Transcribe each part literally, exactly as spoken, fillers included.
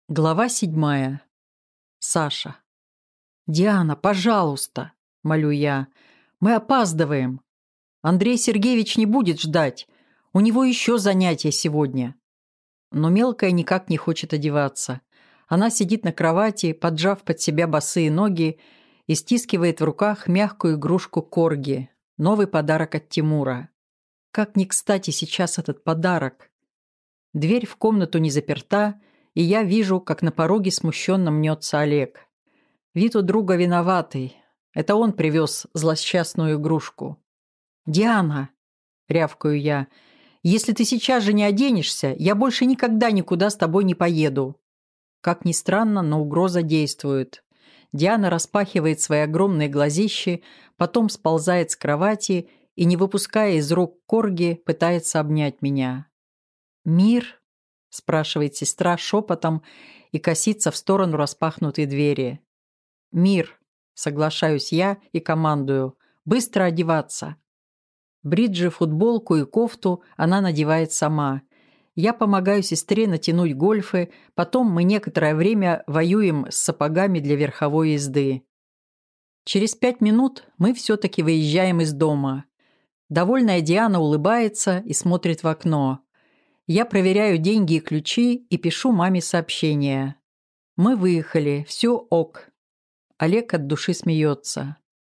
Глава седьмая. Саша. «Диана, пожалуйста!» – молю я. «Мы опаздываем. Андрей Сергеевич не будет ждать. У него еще занятия сегодня». Но мелкая никак не хочет одеваться. Она сидит на кровати, поджав под себя босые ноги и стискивает в руках мягкую игрушку корги. Новый подарок от Тимура. Как не кстати сейчас этот подарок. Дверь в комнату не заперта, и я вижу, как на пороге смущенно мнется Олег. Вид у друга виноватый. Это он привез злосчастную игрушку. «Диана!» — рявкаю я. «Если ты сейчас же не оденешься, я больше никогда никуда с тобой не поеду». Как ни странно, но угроза действует. Диана распахивает свои огромные глазищи, потом сползает с кровати и, не выпуская из рук корги, пытается обнять меня. «Мир?» — спрашивает сестра шепотом и косится в сторону распахнутой двери. «Мир», — соглашаюсь я и командую, — «быстро одеваться». Бриджи, футболку и кофту она надевает сама. Я помогаю сестре натянуть гольфы, потом мы некоторое время воюем с сапогами для верховой езды. Через пять минут мы все-таки выезжаем из дома. Довольная Диана улыбается и смотрит в окно. Я проверяю деньги и ключи и пишу маме сообщение. Мы выехали, все ок. Олег от души смеется.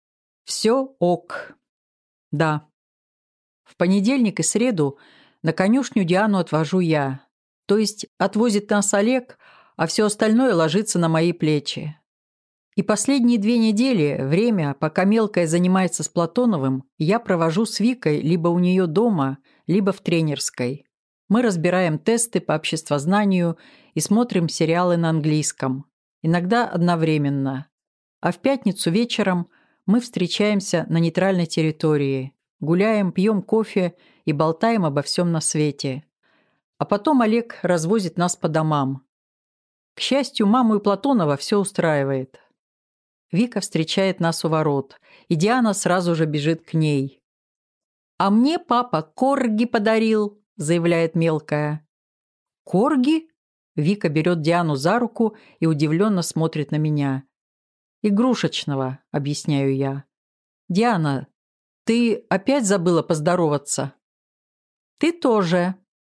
Все ок. Да. В понедельник и среду на конюшню Диану отвожу я. То есть отвозит нас Олег, а все остальное ложится на мои плечи. И последние две недели, время, пока мелкая занимается с Платоновым, я провожу с Викой либо у нее дома, либо в тренерской. Мы разбираем тесты по обществознанию и смотрим сериалы на английском. Иногда одновременно. А в пятницу вечером мы встречаемся на нейтральной территории. Гуляем, пьем кофе и болтаем обо всем на свете. А потом Олег развозит нас по домам. К счастью, маму и Платонова все устраивает. Вика встречает нас у ворот, и Диана сразу же бежит к ней. «А мне папа корги подарил», — заявляет мелкая. «Корги?» — Вика берет Диану за руку и удивленно смотрит на меня. «Игрушечного», — объясняю я. «Диана, ты опять забыла поздороваться?» «Ты тоже».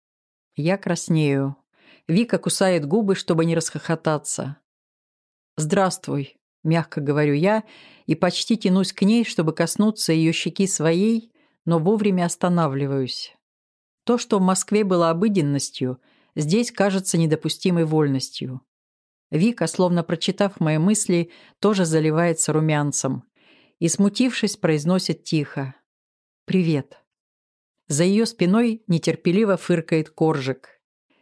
Я краснею. Вика кусает губы, чтобы не расхохотаться. «Здравствуй», — мягко говорю я и почти тянусь к ней, чтобы коснуться ее щеки своей, но вовремя останавливаюсь. То, что в Москве было обыденностью, здесь кажется недопустимой вольностью. Вика, словно прочитав мои мысли, тоже заливается румянцем и, смутившись, произносит тихо: «Привет». За ее спиной нетерпеливо фыркает Коржик.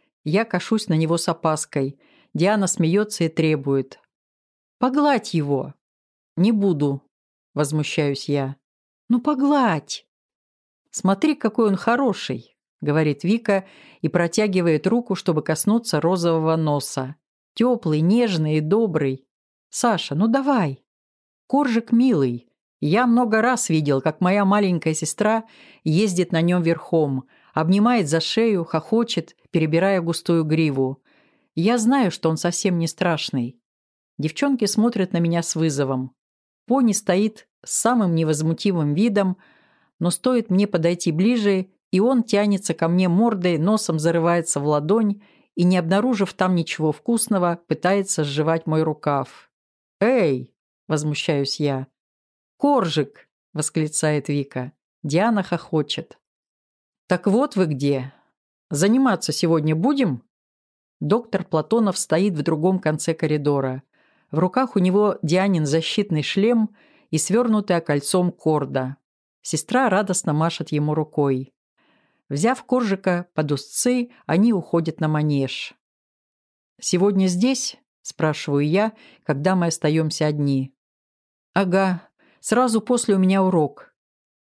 Я кашусь на него с опаской. Диана смеется и требует: «Погладь его». «Не буду», — возмущаюсь я. «Ну, погладь». «Смотри, какой он хороший», — говорит Вика и протягивает руку, чтобы коснуться розового носа. Теплый, нежный и добрый. «Саша, ну давай». Коржик милый. Я много раз видел, как моя маленькая сестра ездит на нем верхом, обнимает за шею, хохочет, перебирая густую гриву. Я знаю, что он совсем не страшный. Девчонки смотрят на меня с вызовом. Пони стоит с самым невозмутимым видом, но стоит мне подойти ближе, и он тянется ко мне мордой, носом зарывается в ладонь и, не обнаружив там ничего вкусного, пытается сживать мой рукав. «Эй!» — возмущаюсь я. «Коржик!» — восклицает Вика. Диана хохочет. «Так вот вы где. Заниматься сегодня будем?» Доктор Платонов стоит в другом конце коридора. В руках у него Дианин защитный шлем и свернутая кольцом корда. Сестра радостно машет ему рукой. Взяв Коржика под узцы, они уходят на манеж. «Сегодня здесь?» – спрашиваю я, когда мы остаемся одни. «Ага, сразу после у меня урок».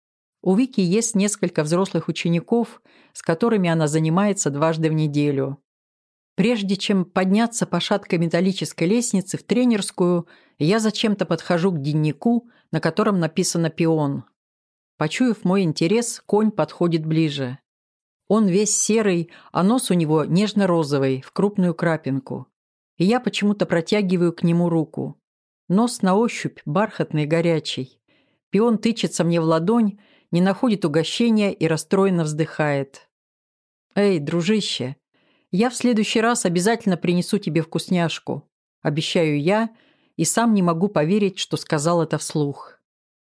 У Вики есть несколько взрослых учеников, с которыми она занимается дважды в неделю. Прежде чем подняться по шаткой металлической лестнице в тренерскую, я зачем-то подхожу к дневнику, на котором написано «Пион». Почуяв мой интерес, конь подходит ближе. Он весь серый, а нос у него нежно-розовый, в крупную крапинку. и я почему-то протягиваю к нему руку. Нос на ощупь бархатный и горячий. Пион тычется мне в ладонь, не находит угощения и расстроенно вздыхает. «Эй, дружище, я в следующий раз обязательно принесу тебе вкусняшку», обещаю я, и сам не могу поверить, что сказал это вслух.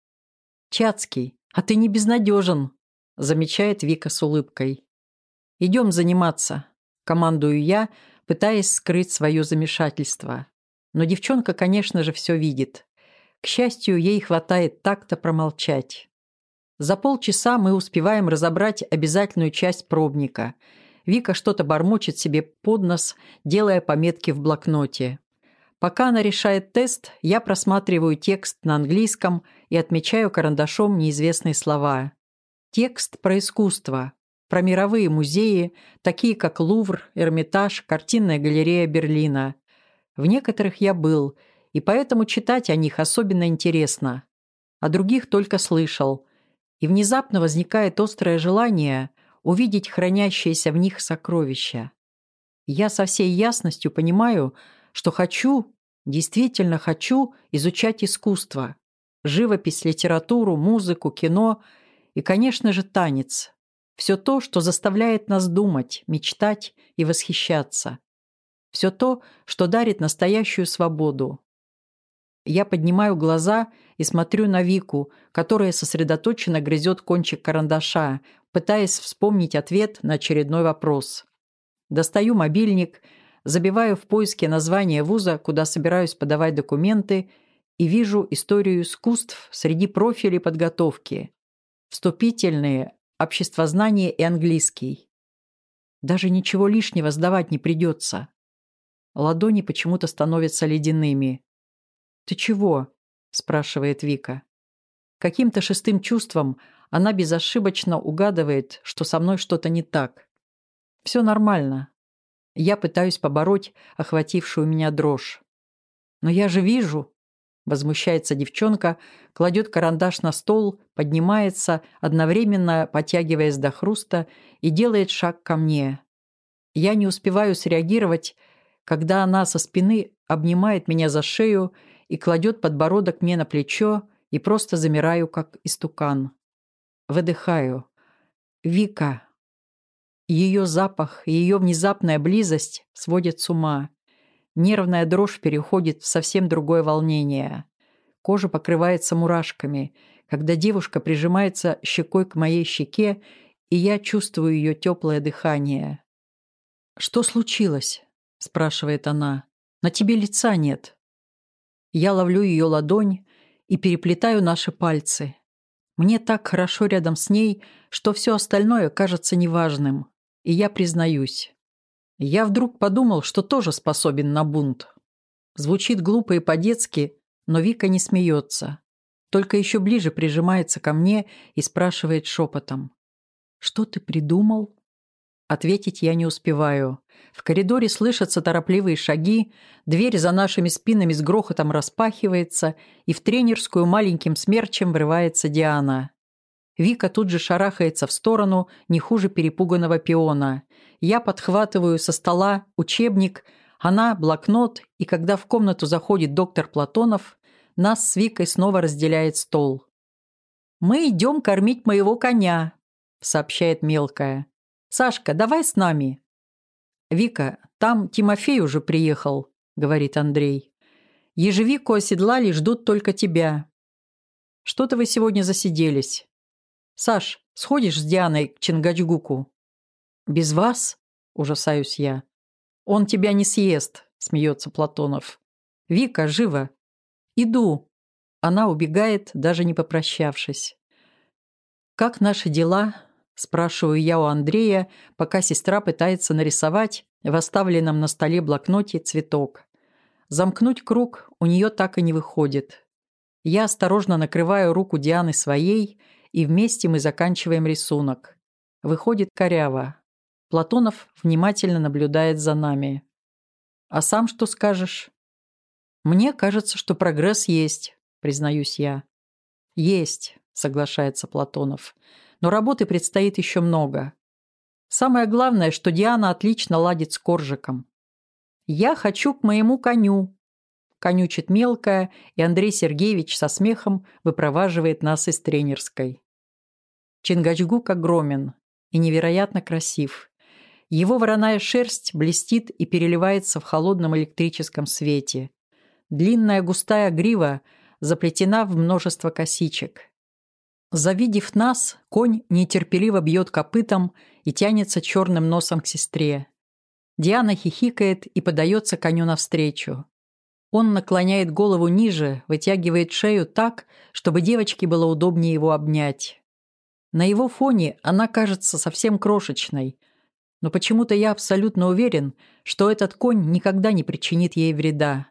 «Чацкий, а ты не безнадежен», замечает Вика с улыбкой. «Идем заниматься», командую я, пытаясь скрыть свое замешательство. Но девчонка, конечно же, все видит. К счастью, ей хватает такта промолчать. За полчаса мы успеваем разобрать обязательную часть пробника. Вика что-то бормочет себе под нос, делая пометки в блокноте. Пока она решает тест, я просматриваю текст на английском и отмечаю карандашом неизвестные слова. Текст про искусство, про мировые музеи, такие как Лувр, Эрмитаж, Картинная галерея Берлина. В некоторых я был, и поэтому читать о них особенно интересно. О других только слышал. И внезапно возникает острое желание увидеть хранящиеся в них сокровища. Я со всей ясностью понимаю, что хочу, действительно хочу изучать искусство, живопись, литературу, музыку, кино и, конечно же, танец. Все то, что заставляет нас думать, мечтать и восхищаться. Все то, что дарит настоящую свободу. Я поднимаю глаза и смотрю на Вику, которая сосредоточенно грызет кончик карандаша, пытаясь вспомнить ответ на очередной вопрос. Достаю мобильник, забиваю в поиске название вуза, куда собираюсь подавать документы, и вижу историю искусств среди профилей подготовки. Вступительные, обществознание и английский. Даже ничего лишнего сдавать не придется. Ладони почему-то становятся ледяными. «Ты чего?» – спрашивает Вика. Каким-то шестым чувством она безошибочно угадывает, что со мной что-то не так. Все нормально. Я пытаюсь побороть охватившую меня дрожь. «Но я же вижу!» – возмущается девчонка, кладет карандаш на стол, поднимается, одновременно потягиваясь до хруста, и делает шаг ко мне. Я не успеваю среагировать, когда она со спины обнимает меня за шею и кладет подбородок мне на плечо, и просто замираю, как истукан. Выдыхаю. Вика. Ее запах и ее внезапная близость сводят с ума. Нервная дрожь переходит в совсем другое волнение. Кожа покрывается мурашками, когда девушка прижимается щекой к моей щеке, и я чувствую ее теплое дыхание. «Что случилось?» – спрашивает она. «На тебе лица нет». Я ловлю ее ладонь и переплетаю наши пальцы. Мне так хорошо рядом с ней, что все остальное кажется неважным. И я признаюсь. Я вдруг подумал, что тоже способен на бунт. Звучит глупо и по-детски, но Вика не смеется. Только еще ближе прижимается ко мне и спрашивает шепотом. «Что ты придумал?» Ответить я не успеваю. В коридоре слышатся торопливые шаги, дверь за нашими спинами с грохотом распахивается, и в тренерскую маленьким смерчем врывается Диана. Вика тут же шарахается в сторону, не хуже перепуганного пиона. Я подхватываю со стола учебник, она – блокнот, и когда в комнату заходит доктор Платонов, нас с Викой снова разделяет стол. «Мы идем кормить моего коня», – сообщает мелкая. «Сашка, давай с нами». «Вика, там Тимофей уже приехал», — говорит Андрей. «Ежевику оседлали, ждут только тебя. Что-то вы сегодня засиделись. Саш, сходишь с Дианой к Чингачгуку?» «Без вас?» — ужасаюсь я. «Он тебя не съест», — смеется Платонов. «Вика, живо!» «Иду». Она убегает, даже не попрощавшись. «Как наши дела?» Спрашиваю я у Андрея, пока сестра пытается нарисовать в оставленном на столе блокноте цветок. Замкнуть круг у нее так и не выходит. Я осторожно накрываю руку Дианы своей, и вместе мы заканчиваем рисунок. Выходит коряво. Платонов внимательно наблюдает за нами. «А сам что скажешь?» «Мне кажется, что прогресс есть», признаюсь я. «Есть», соглашается Платонов. «Но работы предстоит еще много. Самое главное, что Диана отлично ладит с Коржиком». «Я хочу к моему коню», — конючит мелкая, и Андрей Сергеевич со смехом выпроваживает нас из тренерской. Чингачгук огромен и невероятно красив. Его вороная шерсть блестит и переливается в холодном электрическом свете. Длинная густая грива заплетена в множество косичек. Завидев нас, конь нетерпеливо бьет копытом и тянется черным носом к сестре. Диана хихикает и подается коню навстречу. Он наклоняет голову ниже, вытягивает шею так, чтобы девочке было удобнее его обнять. На его фоне она кажется совсем крошечной, но почему-то я абсолютно уверен, что этот конь никогда не причинит ей вреда.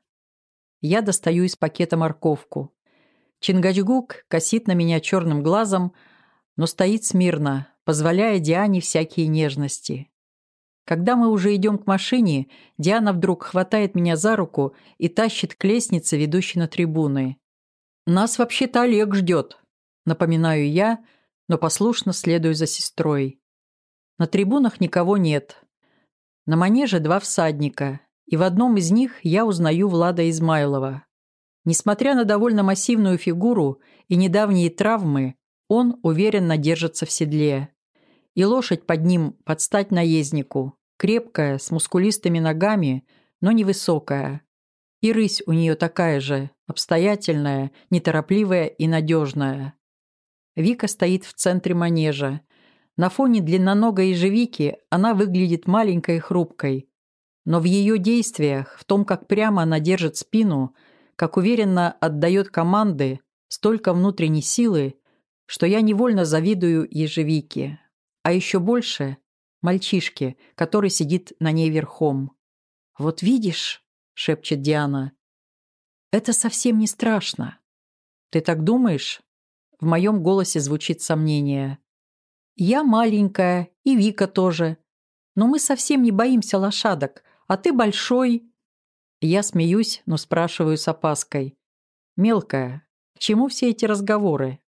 Я достаю из пакета морковку. Чингачгук косит на меня черным глазом, но стоит смирно, позволяя Диане всякие нежности. Когда мы уже идем к машине, Диана вдруг хватает меня за руку и тащит к лестнице, ведущей на трибуны. «Нас вообще-то Олег ждет», — напоминаю я, но послушно следую за сестрой. На трибунах никого нет. На манеже два всадника, и в одном из них я узнаю Влада Измайлова. Несмотря на довольно массивную фигуру и недавние травмы, он уверенно держится в седле. И лошадь под ним под стать наезднику, крепкая, с мускулистыми ногами, но невысокая. И рысь у нее такая же, обстоятельная, неторопливая и надежная. Вика стоит в центре манежа. На фоне длинноногой ежевики она выглядит маленькой и хрупкой. Но в ее действиях, в том, как прямо она держит спину, как уверенно отдает команды, столько внутренней силы, что я невольно завидую ежевике. А еще больше – мальчишке, который сидит на ней верхом. «Вот видишь», – шепчет Диана, – «это совсем не страшно». «Ты так думаешь?» В моем голосе звучит сомнение. «Я маленькая, и Вика тоже. Но мы совсем не боимся лошадок, а ты большой». Я смеюсь, но спрашиваю с опаской. «Мелкая, к чему все эти разговоры?»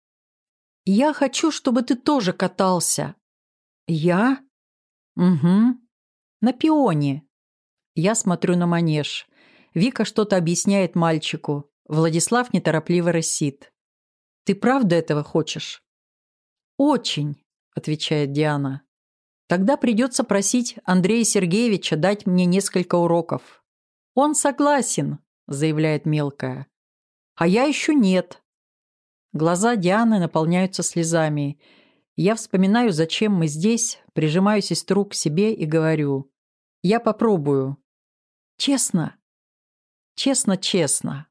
«Я хочу, чтобы ты тоже катался». «Я?» «Угу. На пионе». Я смотрю на манеж. Вика что-то объясняет мальчику. Владислав неторопливо рысит. «Ты правда этого хочешь?» «Очень», — отвечает Диана. «Тогда придется просить Андрея Сергеевича дать мне несколько уроков». «Он согласен», — заявляет мелкая. «А я еще нет». Глаза Дианы наполняются слезами. Я вспоминаю, зачем мы здесь, прижимаю сестру к себе и говорю. «Я попробую». «Честно?» «Честно-честно».